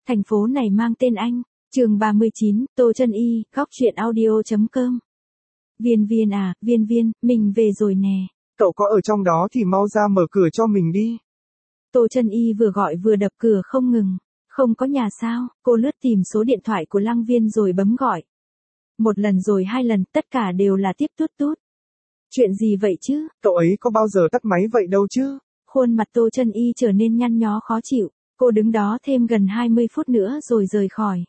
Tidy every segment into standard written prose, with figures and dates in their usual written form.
Thành phố này mang tên anh. Chương 39, Tô Chân Y, góc truyện audio.com. Viên Viên à, Viên Viên, mình về rồi nè. Cậu có ở trong đó thì mau ra mở cửa cho mình đi. Tô Chân Y vừa gọi vừa đập cửa không ngừng. Không có nhà sao? Cô lướt tìm số điện thoại của Lăng Viên rồi bấm gọi. Một lần rồi hai lần, tất cả đều là tiếp tút tút. Chuyện gì vậy chứ? Cậu ấy có bao giờ tắt máy vậy đâu chứ? Khuôn mặt Tô Chân Y trở nên nhăn nhó khó chịu. Cô đứng đó thêm gần 20 phút nữa rồi rời khỏi.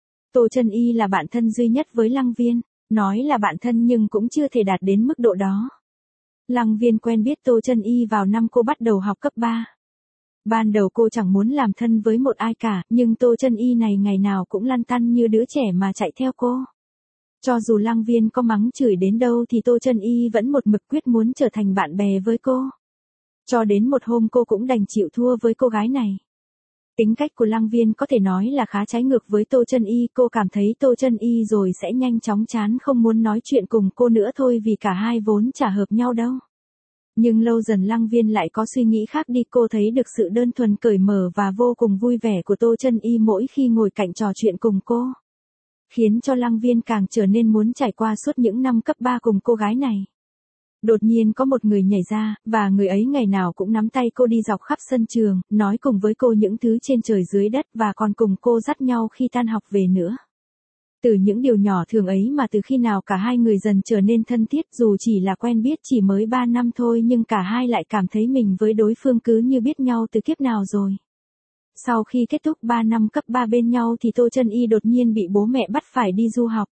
Tô Chân Y là bạn thân duy nhất với Lăng Viên. Nói là bạn thân nhưng cũng chưa thể đạt đến mức độ đó. Lăng Viên quen biết Tô Chân Y vào năm cô bắt đầu học cấp 3. Ban đầu cô chẳng muốn làm thân với một ai cả, nhưng Tô Chân Y này ngày nào cũng lăn tăn như đứa trẻ mà chạy theo cô. Cho dù Lăng Viên có mắng chửi đến đâu thì Tô Chân Y vẫn một mực quyết muốn trở thành bạn bè với cô. Cho đến một hôm cô cũng đành chịu thua với cô gái này. Tính cách của Lăng Viên có thể nói là khá trái ngược với Tô Chân Y, cô cảm thấy Tô Chân Y rồi sẽ nhanh chóng chán không muốn nói chuyện cùng cô nữa thôi vì cả hai vốn chả hợp nhau đâu. Nhưng lâu dần Lăng Viên lại có suy nghĩ khác đi, cô thấy được sự đơn thuần cởi mở và vô cùng vui vẻ của Tô Chân Y mỗi khi ngồi cạnh trò chuyện cùng cô. Khiến cho Lăng Viên càng trở nên muốn trải qua suốt những năm cấp 3 cùng cô gái này. Đột nhiên có một người nhảy ra, và người ấy ngày nào cũng nắm tay cô đi dọc khắp sân trường, nói cùng với cô những thứ trên trời dưới đất và còn cùng cô dắt nhau khi tan học về nữa. Từ những điều nhỏ thường ấy mà từ khi nào cả hai người dần trở nên thân thiết, dù chỉ là quen biết chỉ mới 3 năm thôi nhưng cả hai lại cảm thấy mình với đối phương cứ như biết nhau từ kiếp nào rồi. Sau khi kết thúc 3 năm cấp 3 bên nhau thì Tô Chân Y đột nhiên bị bố mẹ bắt phải đi du học.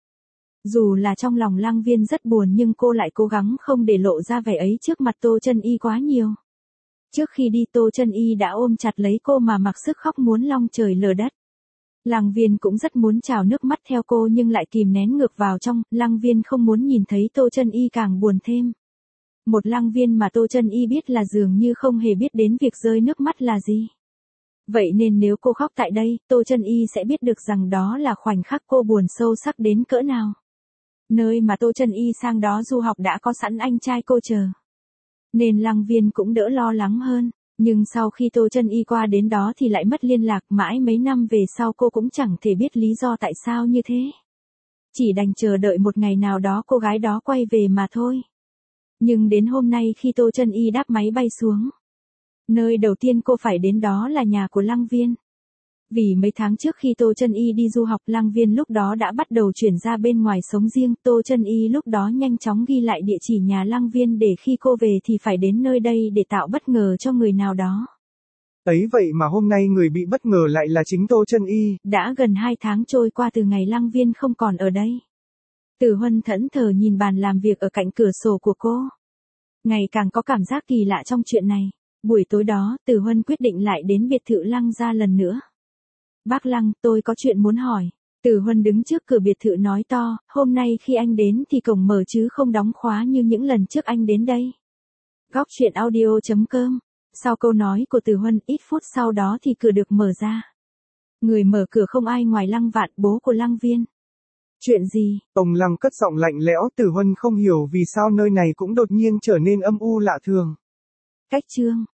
Dù là trong lòng Lăng Viên rất buồn nhưng cô lại cố gắng không để lộ ra vẻ ấy trước mặt Tô Chân Y quá nhiều. Trước khi đi Tô Chân Y đã ôm chặt lấy cô mà mặc sức khóc muốn long trời lở đất. Lăng Viên cũng rất muốn trào nước mắt theo cô nhưng lại kìm nén ngược vào trong, Lăng Viên không muốn nhìn thấy Tô Chân Y càng buồn thêm. Một Lăng Viên mà Tô Chân Y biết là dường như không hề biết đến việc rơi nước mắt là gì. Vậy nên nếu cô khóc tại đây, Tô Chân Y sẽ biết được rằng đó là khoảnh khắc cô buồn sâu sắc đến cỡ nào. Nơi mà Tô Chân Y sang đó du học đã có sẵn anh trai cô chờ. Nên Lăng Viên cũng đỡ lo lắng hơn. Nhưng sau khi Tô Chân Y qua đến đó thì lại mất liên lạc, mãi mấy năm về sau cô cũng chẳng thể biết lý do tại sao như thế. Chỉ đành chờ đợi một ngày nào đó cô gái đó quay về mà thôi. Nhưng đến hôm nay khi Tô Chân Y đáp máy bay xuống, nơi đầu tiên cô phải đến đó là nhà của Lăng Viên. Vì mấy tháng trước khi Tô Chân Y đi du học, Lăng Viên lúc đó đã bắt đầu chuyển ra bên ngoài sống riêng. Tô Chân Y lúc đó nhanh chóng ghi lại địa chỉ nhà Lăng Viên để khi cô về thì phải đến nơi đây để tạo bất ngờ cho người nào đó. Ấy vậy mà hôm nay người bị bất ngờ lại là chính Tô Chân Y. Đã gần 2 tháng trôi qua từ ngày Lăng Viên không còn ở đây. Từ Huân thẫn thờ nhìn bàn làm việc ở cạnh cửa sổ của cô. Ngày càng có cảm giác kỳ lạ trong chuyện này. Buổi tối đó, Từ Huân quyết định lại đến biệt thự Lăng gia lần nữa. Bác Lăng, tôi có chuyện muốn hỏi. Từ Huân đứng trước cửa biệt thự nói to, hôm nay khi anh đến thì cổng mở chứ không đóng khóa như những lần trước anh đến đây. Góc truyện audio.com. Sau câu nói của Từ Huân, ít phút sau đó thì cửa được mở ra. Người mở cửa không ai ngoài Lăng Vạn, bố của Lăng Viên. Chuyện gì? Ông Lăng cất giọng lạnh lẽo. Từ Huân không hiểu vì sao nơi này cũng đột nhiên trở nên âm u lạ thường. Cách chương.